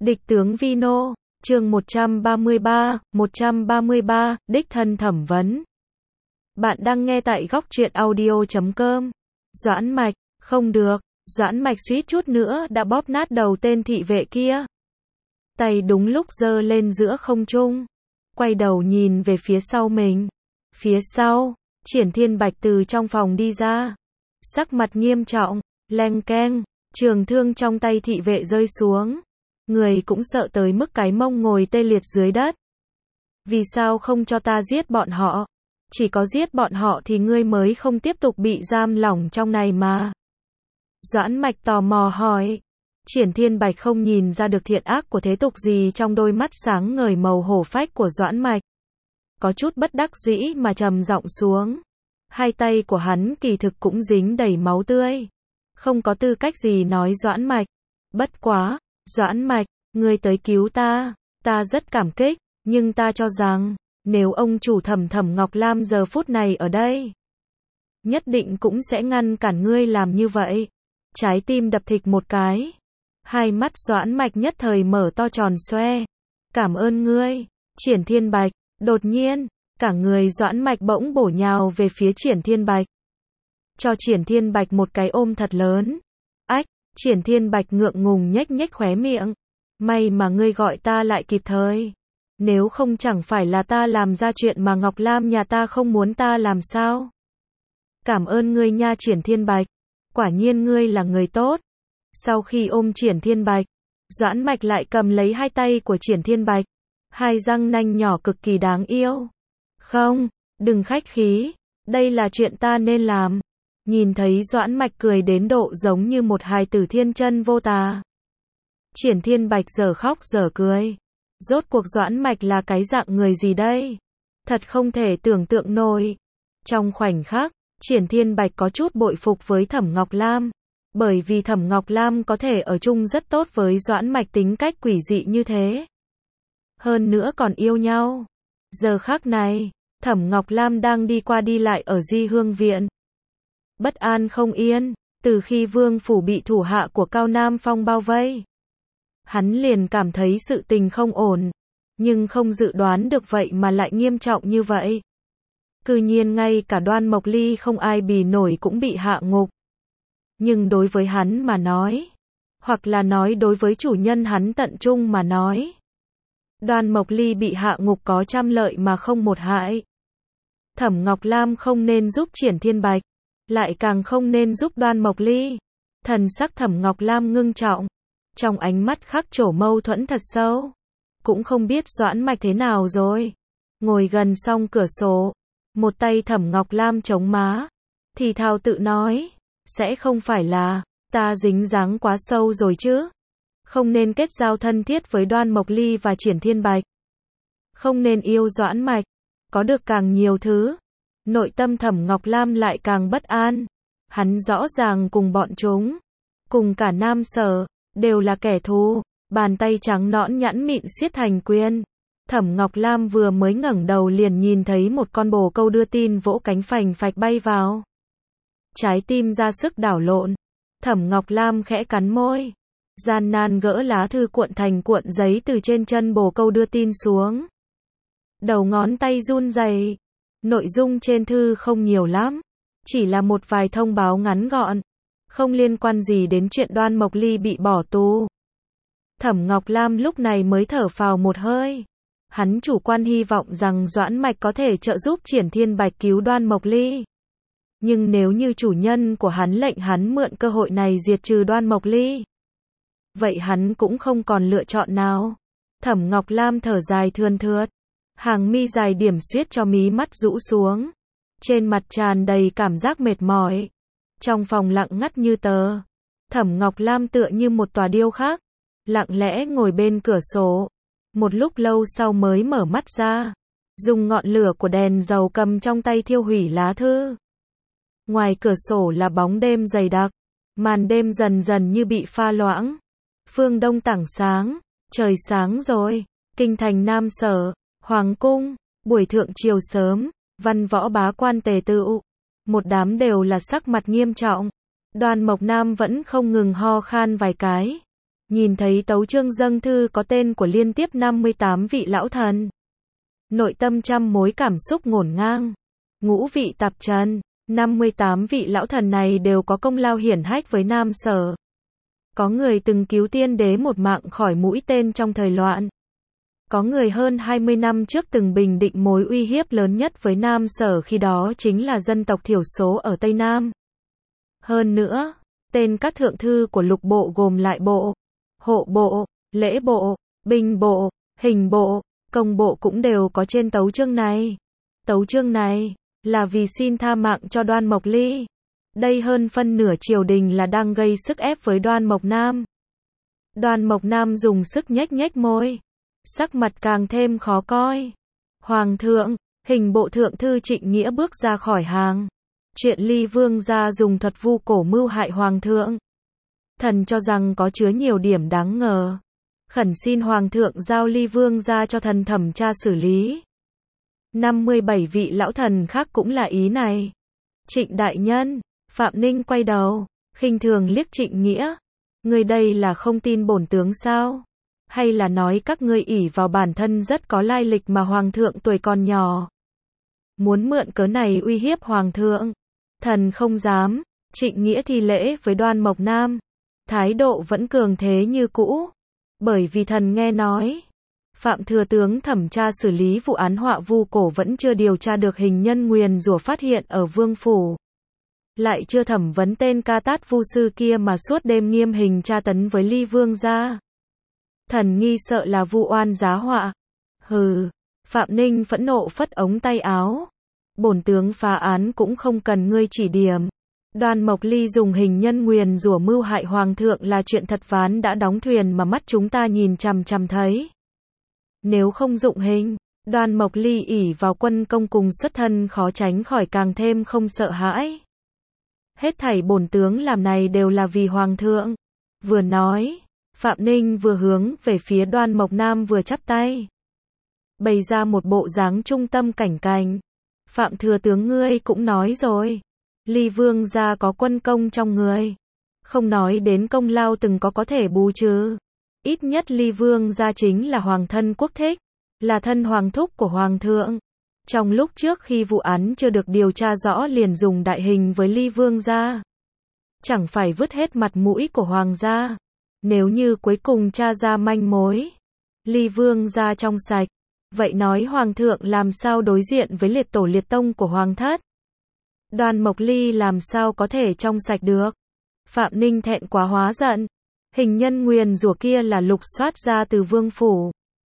Địch tướng Vino, chương 133, đích thân thẩm vấn. Bạn đang nghe tại góc truyện audio.com. Doãn Mạch, không được, Doãn Mạch suýt chút nữa đã bóp nát đầu tên thị vệ kia. Tay đúng lúc giơ lên giữa không trung, quay đầu nhìn về phía sau mình. Phía sau, Triển Thiên Bạch từ trong phòng đi ra, sắc mặt nghiêm trọng, leng keng, trường thương trong tay thị vệ rơi xuống. Người cũng sợ tới mức cái mông ngồi tê liệt dưới đất. Vì sao không cho ta giết bọn họ? Chỉ có giết bọn họ thì ngươi mới không tiếp tục bị giam lỏng trong này mà. Doãn Mạch tò mò hỏi. Triển Thiên Bạch không nhìn ra được thiện ác của thế tục gì trong đôi mắt sáng ngời màu hổ phách của Doãn Mạch. Có chút bất đắc dĩ mà trầm giọng xuống. Hai tay của hắn kỳ thực cũng dính đầy máu tươi. Không có tư cách gì nói Doãn Mạch. Bất quá, Doãn Mạch, ngươi tới cứu ta rất cảm kích, nhưng ta cho rằng, nếu ông chủ Thẩm Ngọc Lam giờ phút này ở đây, nhất định cũng sẽ ngăn cản ngươi làm như vậy. Trái tim đập thịch một cái. Hai mắt Doãn Mạch nhất thời mở to tròn xoe. Cảm ơn ngươi, Triển Thiên Bạch. Đột nhiên, cả người Doãn Mạch bỗng bổ nhào về phía Triển Thiên Bạch. Cho Triển Thiên Bạch một cái ôm thật lớn. Ách, Triển Thiên Bạch ngượng ngùng nhếch nhếch khóe miệng. May mà ngươi gọi ta lại kịp thời. Nếu không chẳng phải là ta làm ra chuyện mà Ngọc Lam nhà ta không muốn ta làm sao? Cảm ơn ngươi nha Triển Thiên Bạch. Quả nhiên ngươi là người tốt. Sau khi ôm Triển Thiên Bạch, Doãn Mạch lại cầm lấy hai tay của Triển Thiên Bạch. Hai răng nanh nhỏ cực kỳ đáng yêu. Không, đừng khách khí. Đây là chuyện ta nên làm. Nhìn thấy Doãn Mạch cười đến độ giống như một hài tử thiên chân vô tà. Triển Thiên Bạch giờ khóc giờ cười. Rốt cuộc Doãn Mạch là cái dạng người gì đây? Thật không thể tưởng tượng nổi. Trong khoảnh khắc, Triển Thiên Bạch có chút bội phục với Thẩm Ngọc Lam. Bởi vì Thẩm Ngọc Lam có thể ở chung rất tốt với Doãn Mạch tính cách quỷ dị như thế. Hơn nữa còn yêu nhau. Giờ khắc này, Thẩm Ngọc Lam đang đi qua đi lại ở Di Hương Viện. Bất an không yên, từ khi Vương Phủ bị thủ hạ của Cao Nam Phong bao vây. Hắn liền cảm thấy sự tình không ổn, nhưng không dự đoán được vậy mà lại nghiêm trọng như vậy. Cư nhiên ngay cả Đoan Mộc Ly không ai bì nổi cũng bị hạ ngục. Nhưng đối với hắn mà nói, hoặc là nói đối với chủ nhân hắn tận trung mà nói, Đoan Mộc Ly bị hạ ngục có trăm lợi mà không một hại. Thẩm Ngọc Lam không nên giúp Triển Thiên Bạch, lại càng không nên giúp Đoan Mộc Ly. Thần sắc Thẩm Ngọc Lam ngưng trọng, trong ánh mắt khắc trổ mâu thuẫn thật sâu. Cũng không biết Doãn Mạch thế nào rồi. Ngồi gần song cửa sổ, một tay Thẩm Ngọc Lam chống má, thì thào tự nói, sẽ không phải là ta dính dáng quá sâu rồi chứ? Không nên kết giao thân thiết với Đoan Mộc Ly và Triển Thiên Bạch. Không nên yêu Doãn Mạch, có được càng nhiều thứ. Nội tâm Thẩm Ngọc Lam lại càng bất an. Hắn rõ ràng cùng bọn chúng, cùng cả Nam Sở, đều là kẻ thù. Bàn tay trắng nõn nhẵn mịn siết thành quyền. Thẩm Ngọc Lam vừa mới ngẩng đầu liền nhìn thấy một con bồ câu đưa tin vỗ cánh phành phạch bay vào. Trái tim ra sức đảo lộn. Thẩm Ngọc Lam khẽ cắn môi, gian nan gỡ lá thư cuộn thành cuộn giấy từ trên chân bồ câu đưa tin xuống. Đầu ngón tay run rẩy. Nội dung trên thư không nhiều lắm, chỉ là một vài thông báo ngắn gọn, không liên quan gì đến chuyện Đoan Mộc Ly bị bỏ tù. Thẩm Ngọc Lam lúc này mới thở phào một hơi. Hắn chủ quan hy vọng rằng Doãn Mạch có thể trợ giúp Triển Thiên Bạch cứu Đoan Mộc Ly. Nhưng nếu như chủ nhân của hắn lệnh hắn mượn cơ hội này diệt trừ Đoan Mộc Ly, vậy hắn cũng không còn lựa chọn nào. Thẩm Ngọc Lam thở dài thườn thượt, hàng mi dài điểm xuyết cho mí mắt rũ xuống. Trên mặt tràn đầy cảm giác mệt mỏi. Trong phòng lặng ngắt như tờ. Thẩm Ngọc Lam tựa như một tòa điêu khắc, lặng lẽ ngồi bên cửa sổ. Một lúc lâu sau mới mở mắt ra, dùng ngọn lửa của đèn dầu cầm trong tay thiêu hủy lá thư. Ngoài cửa sổ là bóng đêm dày đặc, màn đêm dần dần như bị pha loãng. Phương Đông tảng sáng, trời sáng rồi. Kinh thành Nam Sở, Hoàng cung, buổi thượng chiều sớm, văn võ bá quan tề tựu, một đám đều là sắc mặt nghiêm trọng. Đoan Mộc Nam vẫn không ngừng ho khan vài cái, Nhìn thấy tấu chương dâng thư có tên của liên tiếp 58 vị lão thần. Nội tâm trăm mối cảm xúc ngổn ngang. Ngũ vị tạp trần, 58 vị lão thần này đều có công lao hiển hách với Nam Sở. Có người từng cứu tiên đế một mạng khỏi mũi tên trong thời loạn. Có người hơn 20 năm trước từng bình định mối uy hiếp lớn nhất với Nam Sở khi đó chính là dân tộc thiểu số ở Tây Nam. Hơn nữa, tên các thượng thư của lục bộ gồm lại bộ, hộ bộ, lễ bộ, binh bộ, hình bộ, công bộ cũng đều có trên tấu chương này. Tấu chương này là vì xin tha mạng cho Đoan Mộc Ly. Đây hơn phân nửa triều đình là đang gây sức ép với Đoan Mộc Nam. Đoan Mộc Nam dùng sức nhếch nhếch môi, sắc mặt càng thêm khó coi. Hoàng thượng, hình bộ thượng thư Trịnh Nghĩa bước ra khỏi hàng. Chuyện Ly Vương gia dùng thuật vu cổ mưu hại hoàng thượng. Thần cho rằng có chứa nhiều điểm đáng ngờ. Khẩn xin hoàng thượng giao Ly Vương gia cho thần thẩm tra xử lý. 57 vị lão thần khác cũng là ý này. Trịnh đại nhân, Phạm Ninh quay đầu, khinh thường liếc Trịnh Nghĩa. Ngươi đây là không tin bổn tướng sao? Hay là nói các ngươi ỷ vào bản thân rất có lai lịch mà hoàng thượng tuổi còn nhỏ? Muốn mượn cớ này uy hiếp hoàng thượng? Thần không dám. Trịnh Nghĩa thi lễ với Đoan Mộc Nam. Thái độ vẫn cường thế như cũ. Bởi vì thần nghe nói, Phạm thừa tướng thẩm tra xử lý vụ án họa vu cổ vẫn chưa điều tra được hình nhân nguyền rủa phát hiện ở Vương Phủ. Lại chưa thẩm vấn tên ca tát vu sư kia mà suốt đêm nghiêm hình tra tấn với Ly Vương gia. Thần nghi sợ là vu oan giá họa. Hừ, Phạm Ninh phẫn nộ phất ống tay áo. Bổn tướng phá án cũng không cần ngươi chỉ điểm. Đoan Mộc Ly dùng hình nhân nguyền rủa mưu hại hoàng thượng là chuyện thật ván đã đóng thuyền mà mắt chúng ta nhìn chằm chằm thấy. Nếu không dụng hình, Đoan Mộc Ly ỷ vào quân công cùng xuất thân khó tránh khỏi càng thêm không sợ hãi. Hết thảy bổn tướng làm này đều là vì hoàng thượng. Vừa nói, Phạm Ninh vừa hướng về phía Đoan Mộc Nam vừa chắp tay. Bày ra một bộ dáng trung tâm cảnh cảnh. Phạm thừa tướng ngươi cũng nói rồi. Ly Vương gia có quân công trong người. Không nói đến công lao từng có thể bù trừ. Ít nhất Ly Vương gia chính là hoàng thân quốc thích. Là thân hoàng thúc của hoàng thượng. Trong lúc trước khi vụ án chưa được điều tra rõ liền dùng đại hình với Ly Vương gia. Chẳng phải vứt hết mặt mũi của hoàng gia. Nếu như cuối cùng tra ra manh mối, Ly Vương gia trong sạch, vậy nói hoàng thượng làm sao đối diện với liệt tổ liệt tông của hoàng thất? Đoan Mộc Ly làm sao có thể trong sạch được? Phạm Ninh thẹn quá hóa giận. Hình nhân nguyền rủa kia là lục soát ra từ Vương Phủ.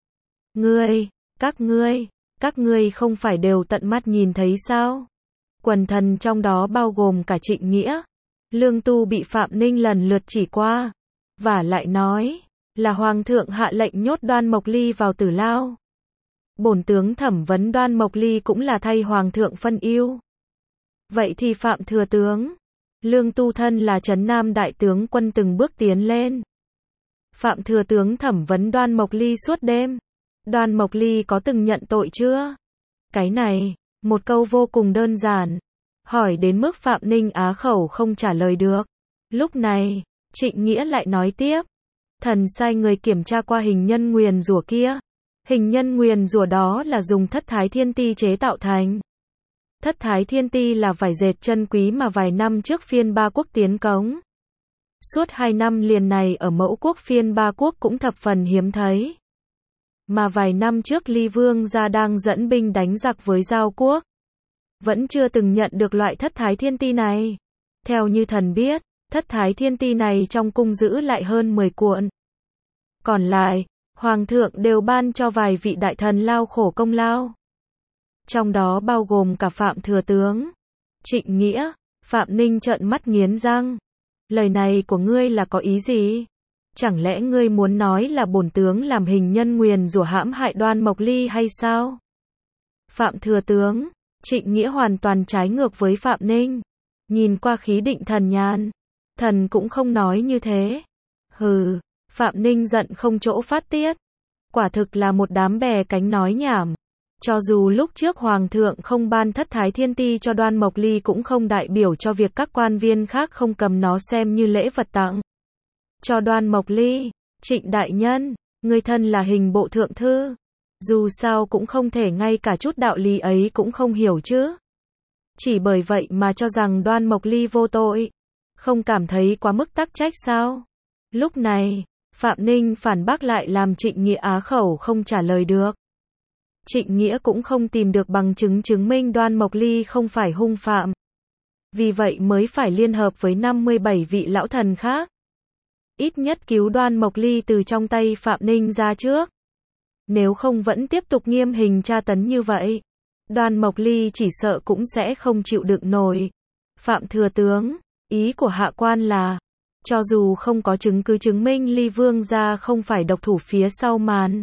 Các ngươi không phải đều tận mắt nhìn thấy sao? Quần thần trong đó bao gồm cả Trịnh Nghĩa, Lương Tu bị Phạm Ninh lần lượt chỉ qua. Và lại nói, là hoàng thượng hạ lệnh nhốt Đoan Mộc Ly vào tử lao. Bổn tướng thẩm vấn Đoan Mộc Ly cũng là thay hoàng thượng phân ưu. Vậy thì Phạm thừa tướng, Lương Tu thân là trấn Nam đại tướng quân từng bước tiến lên. Phạm thừa tướng thẩm vấn Đoan Mộc Ly suốt đêm. Đoan Mộc Ly có từng nhận tội chưa? Cái này, một câu vô cùng đơn giản. Hỏi đến mức Phạm Ninh á khẩu không trả lời được. Lúc này, Trịnh Nghĩa lại nói tiếp. Thần sai người kiểm tra qua hình nhân nguyền rủa kia. Hình nhân nguyền rủa đó là dùng thất thái thiên ti chế tạo thành. Thất thái thiên ti là vải dệt chân quý mà vài năm trước phiên Ba Quốc tiến cống. Suốt 2 năm liền này ở Mẫu Quốc phiên Ba Quốc cũng thập phần hiếm thấy. Mà vài năm trước Ly Vương gia đang dẫn binh đánh giặc với Giao Quốc. Vẫn chưa từng nhận được loại thất thái thiên ti này. Theo như thần biết, thất thái thiên ti này trong cung giữ lại hơn 10 cuộn. Còn lại, hoàng thượng đều ban cho vài vị đại thần lao khổ công lao. Trong đó bao gồm cả Phạm thừa tướng. Trịnh Nghĩa, Phạm Ninh trợn mắt nghiến răng. Lời này của ngươi là có ý gì? Chẳng lẽ ngươi muốn nói là bổn tướng làm hình nhân nguyền rủa hãm hại Đoan Mộc Ly hay sao? Phạm thừa tướng, Trịnh Nghĩa hoàn toàn trái ngược với Phạm Ninh. Nhìn qua khí định thần nhàn, thần cũng không nói như thế. Hừ, Phạm Ninh giận không chỗ phát tiết. Quả thực là một đám bè cánh nói nhảm. Cho dù lúc trước hoàng thượng không ban thất thái thiên ti cho Đoan Mộc Ly cũng không đại biểu cho việc các quan viên khác không cầm nó xem như lễ vật tặng cho Đoan Mộc Ly. Trịnh đại nhân, người thân là hình bộ thượng thư. Dù sao cũng không thể ngay cả chút đạo lý ấy cũng không hiểu chứ. Chỉ bởi vậy mà cho rằng Đoan Mộc Ly vô tội. Không cảm thấy quá mức tắc trách sao? Lúc này, Phạm Ninh phản bác lại làm Trịnh Nghĩa á khẩu không trả lời được. Trịnh Nghĩa cũng không tìm được bằng chứng chứng minh Đoan Mộc Ly không phải hung phạm. Vì vậy mới phải liên hợp với 57 vị lão thần khác. Ít nhất cứu Đoan Mộc Ly từ trong tay Phạm Ninh ra trước. Nếu không vẫn tiếp tục nghiêm hình tra tấn như vậy, Đoan Mộc Ly chỉ sợ cũng sẽ không chịu đựng nổi. Phạm thừa tướng, ý của hạ quan là, cho dù không có chứng cứ chứng minh Ly Vương gia không phải độc thủ phía sau màn,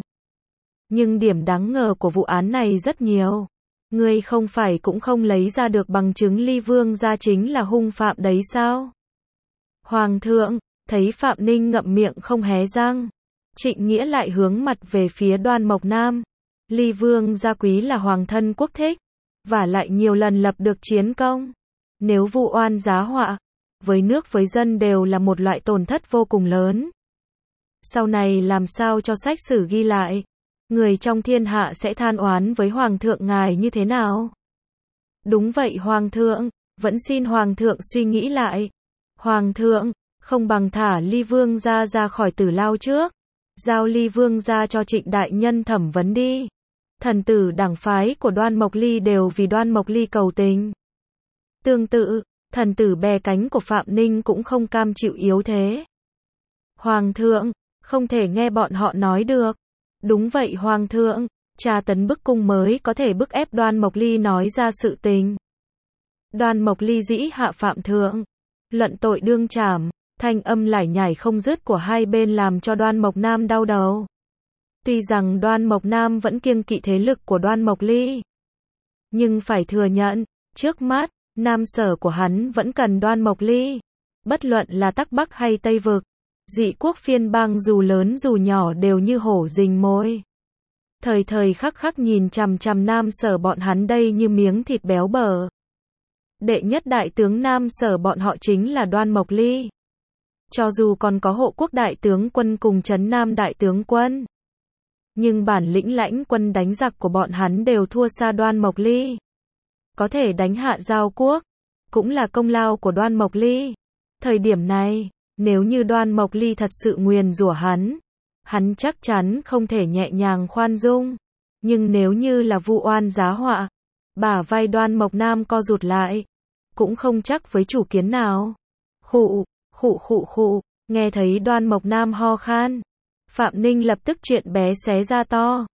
nhưng điểm đáng ngờ của vụ án này rất nhiều. Ngươi không phải cũng không lấy ra được bằng chứng Ly Vương gia chính là hung phạm đấy sao? Hoàng thượng, thấy Phạm Ninh ngậm miệng không hé răng, Trịnh Nghĩa lại hướng mặt về phía Đoan Mộc Nam. Ly Vương gia quý là hoàng thân quốc thích, và lại nhiều lần lập được chiến công. Nếu vu oan giá họa, với nước với dân đều là một loại tổn thất vô cùng lớn. Sau này làm sao cho sách sử ghi lại, người trong thiên hạ sẽ than oán với hoàng thượng ngài như thế nào? Đúng vậy hoàng thượng, vẫn xin hoàng thượng suy nghĩ lại. Hoàng thượng, không bằng thả Ly Vương gia ra khỏi tử lao trước, giao Ly Vương gia cho Trịnh đại nhân thẩm vấn đi. Thần tử đảng phái của Đoan Mộc Ly đều vì Đoan Mộc Ly cầu tình. Tương tự, thần tử bè cánh của Phạm Ninh cũng không cam chịu yếu thế. Hoàng thượng, không thể nghe bọn họ nói được. Đúng vậy hoàng thượng, tra tấn bức cung mới có thể bức ép Đoan Mộc Ly nói ra sự tình. Đoan Mộc Ly dĩ hạ phạm thượng, luận tội đương trảm. Thanh âm lải nhải không dứt của hai bên làm cho Đoan Mộc Nam đau đầu. Tuy rằng Đoan Mộc Nam vẫn kiêng kỵ thế lực của Đoan Mộc Ly, nhưng phải thừa nhận, trước mắt, Nam Sở của hắn vẫn cần Đoan Mộc Ly. Bất luận là Tắc Bắc hay Tây Vực, dị quốc phiên bang dù lớn dù nhỏ đều như hổ rình mồi. Thời thời khắc khắc nhìn chằm chằm Nam Sở bọn hắn đây như miếng thịt béo bở. Đệ nhất đại tướng Nam Sở bọn họ chính là Đoan Mộc Ly. Cho dù còn có hộ quốc đại tướng quân cùng trấn Nam đại tướng quân, nhưng bản lĩnh lãnh quân đánh giặc của bọn hắn đều thua xa Đoan Mộc Ly. Có thể đánh hạ Giao quốc, cũng là công lao của Đoan Mộc Ly. Thời điểm này, nếu như Đoan Mộc Ly thật sự nguyền rủa hắn chắc chắn không thể nhẹ nhàng khoan dung. Nhưng nếu như là vu oan giá họa, bả vai Đoan Mộc Nam co rụt lại, cũng không chắc với chủ kiến nào. Khụ, nghe thấy Đoan Mộc Nam ho khan, Phạm Ninh lập tức chuyện bé xé ra to.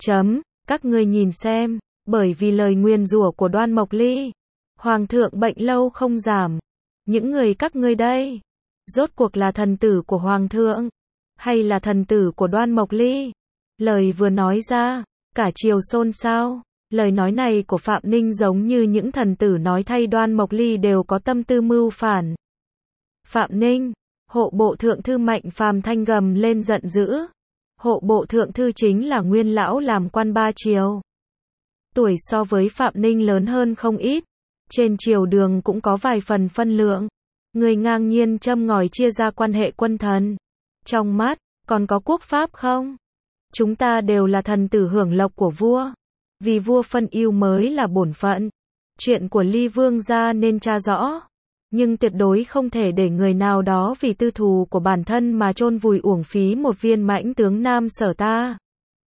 Các ngươi nhìn xem, bởi vì lời nguyền rủa của Đoan Mộc Ly, hoàng thượng bệnh lâu không giảm. Những người các ngươi đây, rốt cuộc là thần tử của hoàng thượng, hay là thần tử của Đoan Mộc Ly? Lời vừa nói ra, cả triều xôn xao. Lời nói này của Phạm Ninh giống như những thần tử nói thay Đoan Mộc Ly đều có tâm tư mưu phản. Phạm Ninh, hộ bộ thượng thư Mạnh Phàm thanh gầm lên giận dữ. Hộ bộ thượng thư chính là nguyên lão làm quan 3 triều. Tuổi so với Phạm Ninh lớn hơn không ít. Trên triều đường cũng có vài phần phân lượng. Người ngang nhiên châm ngòi chia ra quan hệ quân thần. Trong mắt, còn có quốc pháp không? Chúng ta đều là thần tử hưởng lộc của vua. Vì vua phân ưu mới là bổn phận. Chuyện của Ly Vương gia nên tra rõ. Nhưng tuyệt đối không thể để người nào đó vì tư thù của bản thân mà chôn vùi uổng phí một viên mãnh tướng Nam Sở ta.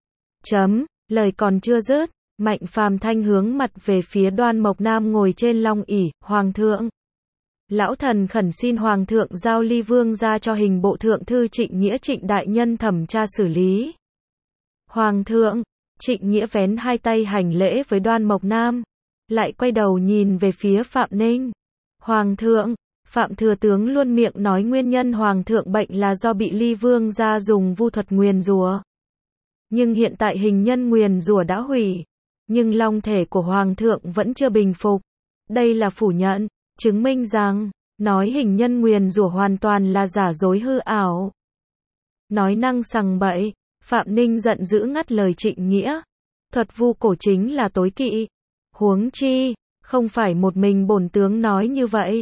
Lời còn chưa dứt, Mạnh Phàm thanh hướng mặt về phía Đoan Mộc Nam ngồi trên long ỷ. Hoàng thượng, lão thần khẩn xin hoàng thượng giao Ly Vương ra cho hình bộ thượng thư Trịnh Nghĩa Trịnh đại nhân thẩm tra xử lý. Hoàng thượng, Trịnh Nghĩa vén hai tay hành lễ với Đoan Mộc Nam, lại quay đầu nhìn về phía Phạm Ninh. Hoàng thượng, Phạm thừa tướng luôn miệng nói nguyên nhân hoàng thượng bệnh là do bị Ly Vương gia dùng vu thuật nguyền rủa. Nhưng hiện tại hình nhân nguyền rủa đã hủy, nhưng long thể của hoàng thượng vẫn chưa bình phục. Đây là phủ nhận, chứng minh rằng nói hình nhân nguyền rủa hoàn toàn là giả dối hư ảo. Nói năng sằng bậy, Phạm Ninh giận dữ ngắt lời Trịnh Nghĩa. Thuật vu cổ chính là tối kỵ. Huống chi, không phải một mình bổn tướng nói như vậy.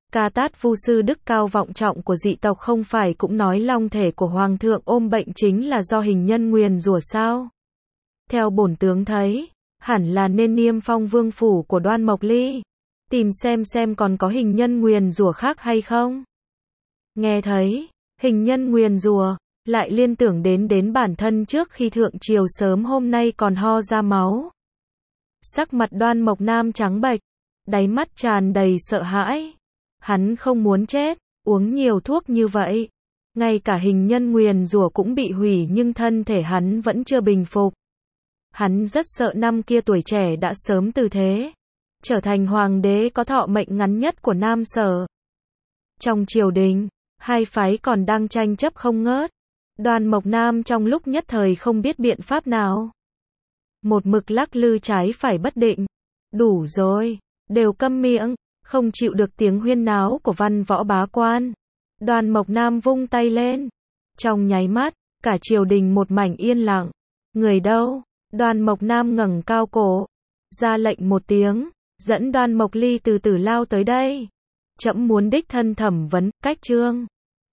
Ca Tát Vu sư đức cao vọng trọng của dị tộc không phải cũng nói long thể của hoàng thượng ôm bệnh chính là do hình nhân nguyền rủa sao? Theo bổn tướng thấy, hẳn là nên niêm phong vương phủ của Đoan Mộc Ly, tìm xem còn có hình nhân nguyền rủa khác hay không. Nghe thấy hình nhân nguyền rủa, lại liên tưởng đến bản thân trước khi thượng triều sớm hôm nay còn ho ra máu. Sắc mặt Đoan Mộc Nam trắng bệch, đáy mắt tràn đầy sợ hãi. Hắn không muốn chết, uống nhiều thuốc như vậy, ngay cả hình nhân nguyền rủa cũng bị hủy nhưng thân thể hắn vẫn chưa bình phục. Hắn rất sợ năm kia tuổi trẻ đã sớm từ thế, trở thành hoàng đế có thọ mệnh ngắn nhất của Nam Sở. Trong triều đình, hai phái còn đang tranh chấp không ngớt. Đoan Mộc Nam trong lúc nhất thời không biết biện pháp nào. Một mực lắc lư trái phải bất định. Đủ rồi, đều câm miệng, không chịu được tiếng huyên náo của văn võ bá quan. Đoan Mộc Nam vung tay lên. Trong nháy mắt, cả triều đình một mảnh yên lặng. Người đâu? Đoan Mộc Nam ngẩng cao cổ, ra lệnh một tiếng, dẫn Đoan Mộc Ly từ từ lao tới đây. Trẫm muốn đích thân thẩm vấn, cách trương.